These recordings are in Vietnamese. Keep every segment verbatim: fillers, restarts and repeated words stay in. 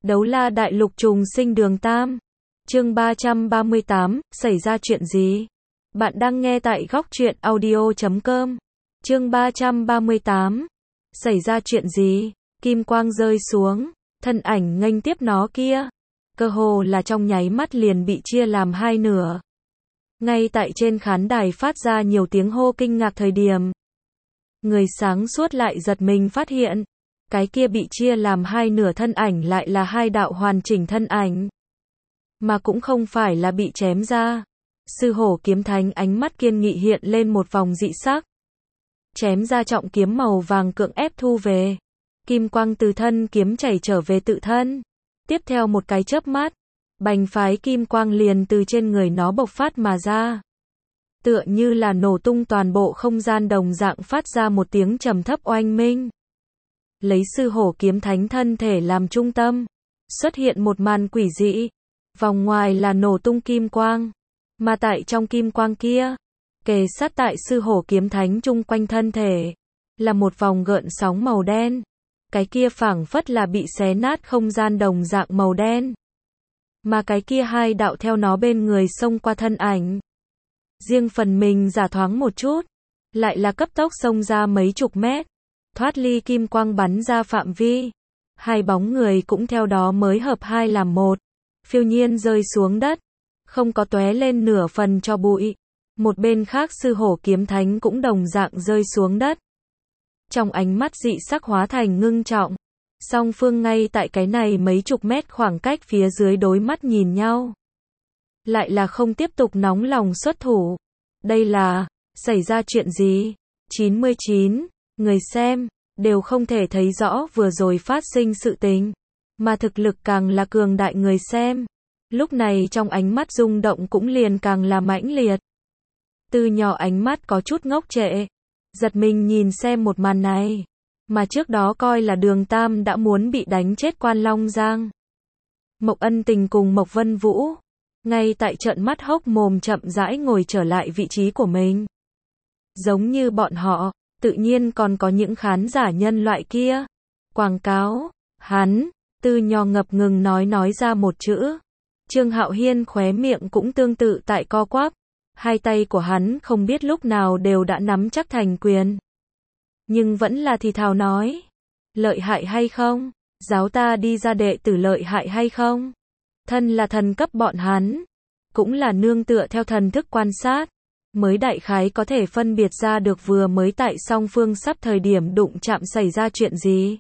Đấu la đại lục trùng sinh đường Tam. Chương ba trăm ba mươi tám, xảy ra chuyện gì? Bạn đang nghe tại góc truyện audio chấm com. Chương ba trăm ba mươi tám. Xảy ra chuyện gì? Kim quang rơi xuống, thân ảnh nghênh tiếp nó kia, cơ hồ là trong nháy mắt liền bị chia làm hai nửa. Ngay tại trên khán đài phát ra nhiều tiếng hô kinh ngạc thời điểm, người sáng suốt lại giật mình phát hiện, cái kia bị chia làm hai nửa thân ảnh lại là hai đạo hoàn chỉnh thân ảnh, mà cũng không phải là bị chém ra. Sư hổ kiếm thánh ánh mắt kiên nghị hiện lên một vòng dị sắc. Chém ra trọng kiếm màu vàng cưỡng ép thu về. Kim quang từ thân kiếm chảy trở về tự thân. Tiếp theo một cái chớp mắt, bành phái kim quang liền từ trên người nó bộc phát mà ra. Tựa như là nổ tung toàn bộ không gian đồng dạng phát ra một tiếng trầm thấp oanh minh. Lấy sư hổ kiếm thánh thân thể làm trung tâm, xuất hiện một màn quỷ dị. Vòng ngoài là nổ tung kim quang, mà tại trong kim quang kia, kề sát tại sư hổ kiếm thánh chung quanh thân thể, là một vòng gợn sóng màu đen. Cái kia phảng phất là bị xé nát không gian đồng dạng màu đen. Mà cái kia hai đạo theo nó bên người xông qua thân ảnh. Riêng phần mình giả thoáng một chút, lại là cấp tốc xông ra mấy chục mét, thoát ly kim quang bắn ra phạm vi. Hai bóng người cũng theo đó mới hợp hai làm một, phiêu nhiên rơi xuống đất, không có tóe lên nửa phần cho bụi. Một bên khác sư hổ kiếm thánh cũng đồng dạng rơi xuống đất. Trong ánh mắt dị sắc hóa thành ngưng trọng, song phương ngay tại cái này mấy chục mét khoảng cách phía dưới đối mắt nhìn nhau. Lại là không tiếp tục nóng lòng xuất thủ. Đây là, xảy ra chuyện gì? chín mươi chín, người xem, đều không thể thấy rõ vừa rồi phát sinh sự tình. Mà thực lực càng là cường đại người xem. Lúc này trong ánh mắt rung động cũng liền càng là mãnh liệt. Từ nhỏ ánh mắt có chút ngốc trệ, giật mình nhìn xem một màn này, mà trước đó coi là đường Tam đã muốn bị đánh chết Quan Long Giang. Mộc Ân Tình cùng Mộc Vân Vũ, ngay tại trợn mắt hốc mồm chậm rãi ngồi trở lại vị trí của mình. Giống như bọn họ, tự nhiên còn có những khán giả nhân loại kia. Quảng cáo, hắn, Từ nhỏ ngập ngừng nói nói ra một chữ. Trương Hạo Hiên khóe miệng cũng tương tự tại co quắp. Hai tay của hắn không biết lúc nào đều đã nắm chắc thành quyền. Nhưng vẫn là thì thào nói. Lợi hại hay không? Giáo ta đi ra đệ tử lợi hại hay không? Thân là thần cấp bọn hắn. Cũng là nương tựa theo thần thức quan sát. Mới đại khái có thể phân biệt ra được vừa mới tại song phương sắp thời điểm đụng chạm xảy ra chuyện gì.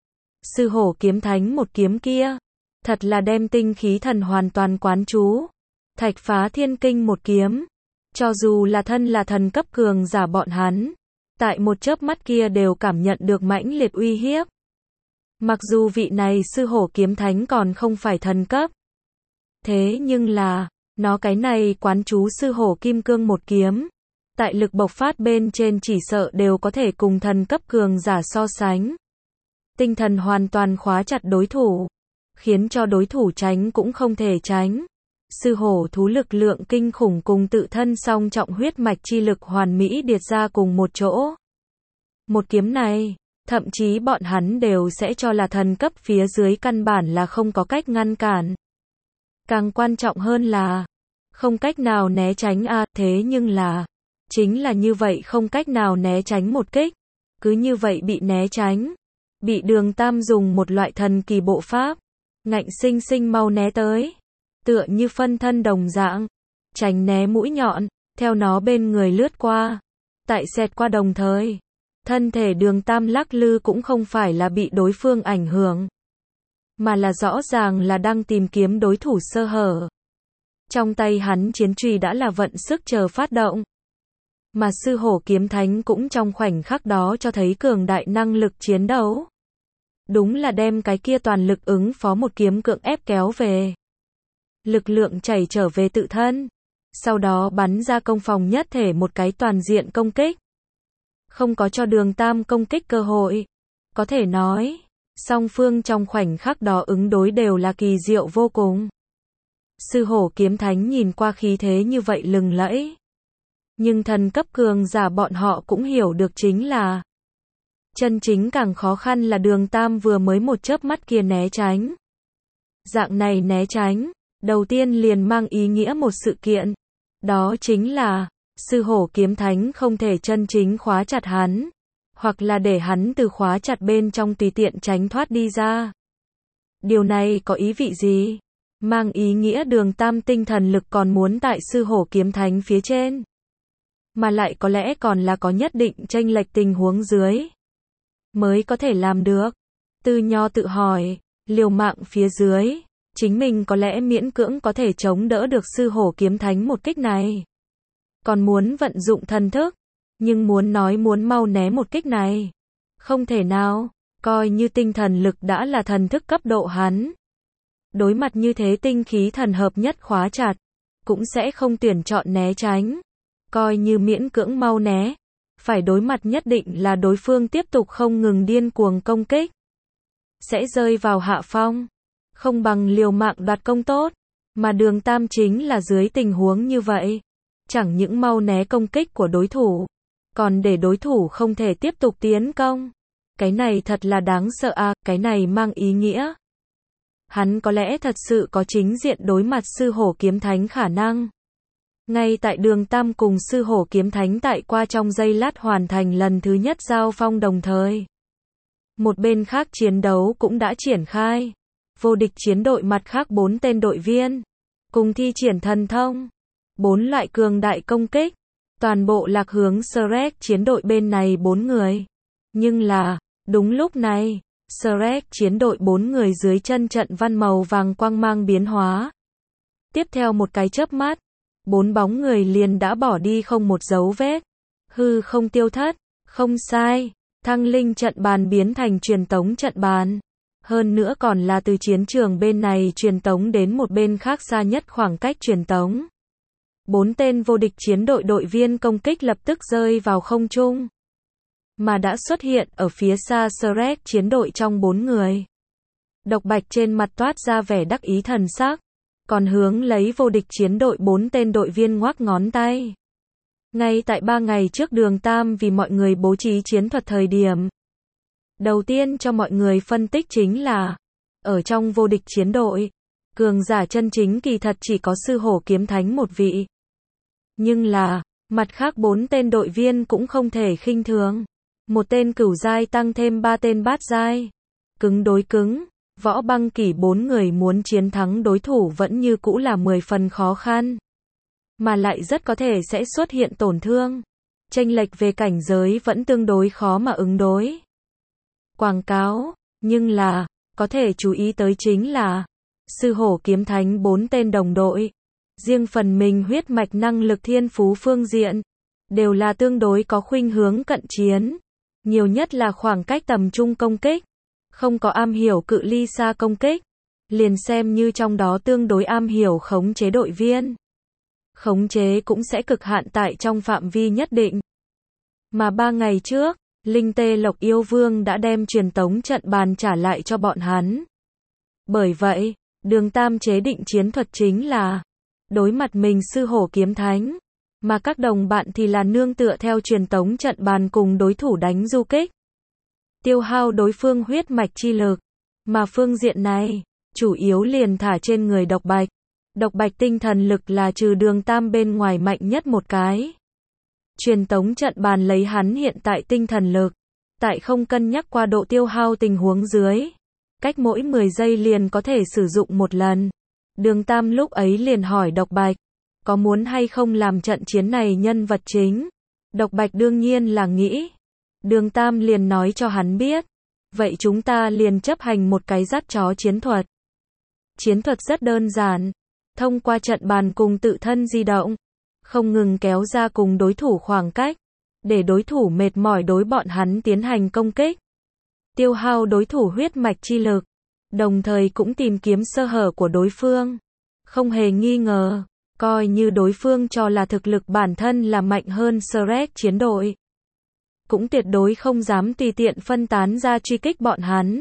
Sư hổ kiếm thánh một kiếm kia. Thật là đem tinh khí thần hoàn toàn quán chú. Thạch phá thiên kinh một kiếm. Cho dù là thân là thần cấp cường giả bọn hắn, tại một chớp mắt kia đều cảm nhận được mãnh liệt uy hiếp. Mặc dù vị này sư hổ kiếm thánh còn không phải thần cấp. Thế nhưng là, nó cái này quán chú sư hổ kim cương một kiếm. Tại lực bộc phát bên trên chỉ sợ đều có thể cùng thần cấp cường giả so sánh. Tinh thần hoàn toàn khóa chặt đối thủ. Khiến cho đối thủ tránh cũng không thể tránh. Sư hổ thú lực lượng kinh khủng cùng tự thân song trọng huyết mạch chi lực hoàn mỹ điệt ra cùng một chỗ. Một kiếm này, thậm chí bọn hắn đều sẽ cho là thần cấp phía dưới căn bản là không có cách ngăn cản. Càng quan trọng hơn là, không cách nào né tránh a, à, thế nhưng là, chính là như vậy không cách nào né tránh một kích, cứ như vậy bị né tránh, bị đường Tam dùng một loại thần kỳ bộ pháp, ngạnh sinh sinh mau né tới. Tựa như phân thân đồng dạng, tránh né mũi nhọn, theo nó bên người lướt qua. Tại xẹt qua đồng thời, thân thể đường Tam lắc lư cũng không phải là bị đối phương ảnh hưởng, mà là rõ ràng là đang tìm kiếm đối thủ sơ hở. Trong tay hắn chiến chùy đã là vận sức chờ phát động. Mà sư hổ kiếm thánh cũng trong khoảnh khắc đó cho thấy cường đại năng lực chiến đấu. Đúng là đem cái kia toàn lực ứng phó một kiếm cưỡng ép kéo về. Lực lượng chảy trở về tự thân, sau đó bắn ra công phòng nhất thể một cái toàn diện công kích. Không có cho đường Tam công kích cơ hội. Có thể nói, song phương trong khoảnh khắc đó ứng đối đều là kỳ diệu vô cùng. Sư hổ kiếm thánh nhìn qua khí thế như vậy lừng lẫy. Nhưng thần cấp cường giả bọn họ cũng hiểu được chính là chân chính càng khó khăn là đường Tam vừa mới một chớp mắt kia né tránh. Dạng này né tránh, đầu tiên liền mang ý nghĩa một sự kiện. Đó chính là, sư hổ kiếm thánh không thể chân chính khóa chặt hắn, hoặc là để hắn từ khóa chặt bên trong tùy tiện tránh thoát đi ra. Điều này có ý vị gì? Mang ý nghĩa Đường Tam tinh thần lực còn muốn tại sư hổ kiếm thánh phía trên. Mà lại có lẽ còn là có nhất định chênh lệch tình huống dưới. Mới có thể làm được. Tư Nho tự hỏi, liều mạng phía dưới, chính mình có lẽ miễn cưỡng có thể chống đỡ được sư hổ kiếm thánh một kích này. Còn muốn vận dụng thần thức, nhưng muốn nói muốn mau né một kích này. Không thể nào, coi như tinh thần lực đã là thần thức cấp độ hắn. Đối mặt như thế tinh khí thần hợp nhất khóa chặt, cũng sẽ không tuyển chọn né tránh. Coi như miễn cưỡng mau né, phải đối mặt nhất định là đối phương tiếp tục không ngừng điên cuồng công kích. Sẽ rơi vào hạ phong, không bằng liều mạng đoạt công tốt, mà Đường Tam chính là dưới tình huống như vậy. Chẳng những mau né công kích của đối thủ, còn để đối thủ không thể tiếp tục tiến công. Cái này thật là đáng sợ à, cái này mang ý nghĩa. Hắn có lẽ thật sự có chính diện đối mặt sư hổ kiếm thánh khả năng. Ngay tại Đường Tam cùng sư hổ kiếm thánh tại qua trong giây lát hoàn thành lần thứ nhất giao phong đồng thời. Một bên khác chiến đấu cũng đã triển khai. Vô địch chiến đội mặt khác bốn tên đội viên, cùng thi triển thần thông. Bốn loại cường đại công kích, toàn bộ lạc hướng Shrek chiến đội bên này bốn người. Nhưng là, đúng lúc này, Shrek chiến đội bốn người dưới chân trận văn màu vàng quang mang biến hóa. Tiếp theo một cái chớp mắt, bốn bóng người liền đã bỏ đi không một dấu vết. Hư không tiêu thất, không sai, thăng linh trận bàn biến thành truyền tống trận bàn. Hơn nữa còn là từ chiến trường bên này truyền tống đến một bên khác xa nhất khoảng cách truyền tống. Bốn tên vô địch chiến đội đội viên công kích lập tức rơi vào không trung. Mà đã xuất hiện ở phía xa Shrek chiến đội trong bốn người. Độc Bạch trên mặt toát ra vẻ đắc ý thần sắc, còn hướng lấy vô địch chiến đội bốn tên đội viên ngoắc ngón tay. Ngay tại ba ngày trước Đường Tam vì mọi người bố trí chiến thuật thời điểm. Đầu tiên cho mọi người phân tích chính là, ở trong vô địch chiến đội, cường giả chân chính kỳ thật chỉ có sư hổ kiếm thánh một vị. Nhưng là, mặt khác bốn tên đội viên cũng không thể khinh thường. Một tên cửu giai tăng thêm ba tên bát giai. Cứng đối cứng, Võ Băng Kỷ bốn người muốn chiến thắng đối thủ vẫn như cũ là mười phần khó khăn. Mà lại rất có thể sẽ xuất hiện tổn thương. Chênh lệch về cảnh giới vẫn tương đối khó mà ứng đối. Quảng cáo, nhưng là, có thể chú ý tới chính là, sư hổ kiếm thánh bốn tên đồng đội. Riêng phần mình huyết mạch năng lực thiên phú phương diện, đều là tương đối có khuynh hướng cận chiến. Nhiều nhất là khoảng cách tầm trung công kích, không có am hiểu cự ly xa công kích, liền xem như trong đó tương đối am hiểu khống chế đội viên. Khống chế cũng sẽ cực hạn tại trong phạm vi nhất định. Mà ba ngày trước, Linh Tê Lộc Yêu Vương đã đem truyền tống trận bàn trả lại cho bọn hắn. Bởi vậy, Đường Tam chế định chiến thuật chính là đối mặt mình sư hổ kiếm thánh, mà các đồng bạn thì là nương tựa theo truyền tống trận bàn cùng đối thủ đánh du kích. Tiêu hao đối phương huyết mạch chi lực, mà phương diện này, chủ yếu liền thả trên người Độc Bạch. Độc Bạch tinh thần lực là trừ Đường Tam bên ngoài mạnh nhất một cái. Truyền tống trận bàn lấy hắn hiện tại tinh thần lực, tại không cân nhắc qua độ tiêu hao tình huống dưới. Cách mỗi mười giây liền có thể sử dụng một lần. Đường Tam lúc ấy liền hỏi Độc Bạch, có muốn hay không làm trận chiến này nhân vật chính? Độc Bạch đương nhiên là nghĩ. Đường Tam liền nói cho hắn biết, vậy chúng ta liền chấp hành một cái dắt chó chiến thuật. Chiến thuật rất đơn giản, thông qua trận bàn cùng tự thân di động, không ngừng kéo ra cùng đối thủ khoảng cách, để đối thủ mệt mỏi đối bọn hắn tiến hành công kích. Tiêu hao đối thủ huyết mạch chi lực, đồng thời cũng tìm kiếm sơ hở của đối phương. Không hề nghi ngờ, coi như đối phương cho là thực lực bản thân là mạnh hơn Shrek chiến đội, cũng tuyệt đối không dám tùy tiện phân tán ra truy kích bọn hắn.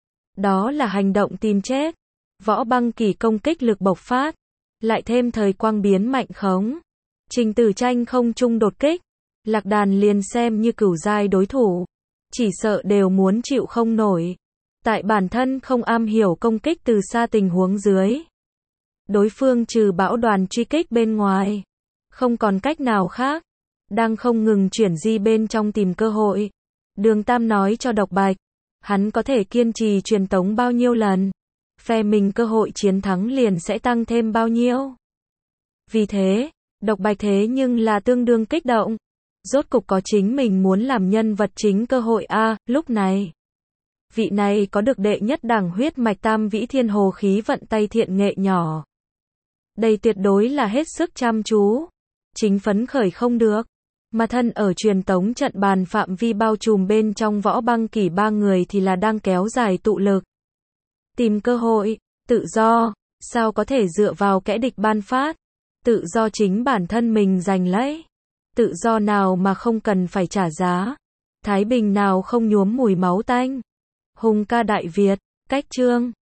Đó là hành động tìm chết. Võ Băng Kỷ công kích lực bộc phát, lại thêm thời quang biến mạnh khống. Trình Tử Tranh không trung đột kích, Lạc Đàn liền xem như cửu giai đối thủ, chỉ sợ đều muốn chịu không nổi. Tại bản thân không am hiểu công kích từ xa tình huống dưới. Đối phương trừ bão đoàn truy kích bên ngoài. Không còn cách nào khác. Đang không ngừng chuyển di bên trong tìm cơ hội. Đường Tam nói cho Độc Bạch. Hắn có thể kiên trì truyền tống bao nhiêu lần. Phe mình cơ hội chiến thắng liền sẽ tăng thêm bao nhiêu. Vì thế, Độc Bạch thế nhưng là tương đương kích động. Rốt cục có chính mình muốn làm nhân vật chính cơ hội a. À, lúc này, vị này có được đệ nhất đẳng huyết mạch tam vĩ thiên hồ khí vận tay thiện nghệ nhỏ. Đây tuyệt đối là hết sức chăm chú. Chính phấn khởi không được. Mà thân ở truyền tống trận bàn phạm vi bao trùm bên trong Võ Băng Kỷ ba người thì là đang kéo dài tụ lực. Tìm cơ hội, tự do, sao có thể dựa vào kẻ địch ban phát. Tự do chính bản thân mình giành lấy. Tự do nào mà không cần phải trả giá. Thái bình nào không nhuốm mùi máu tanh. Hùng ca Đại Việt, cách chương.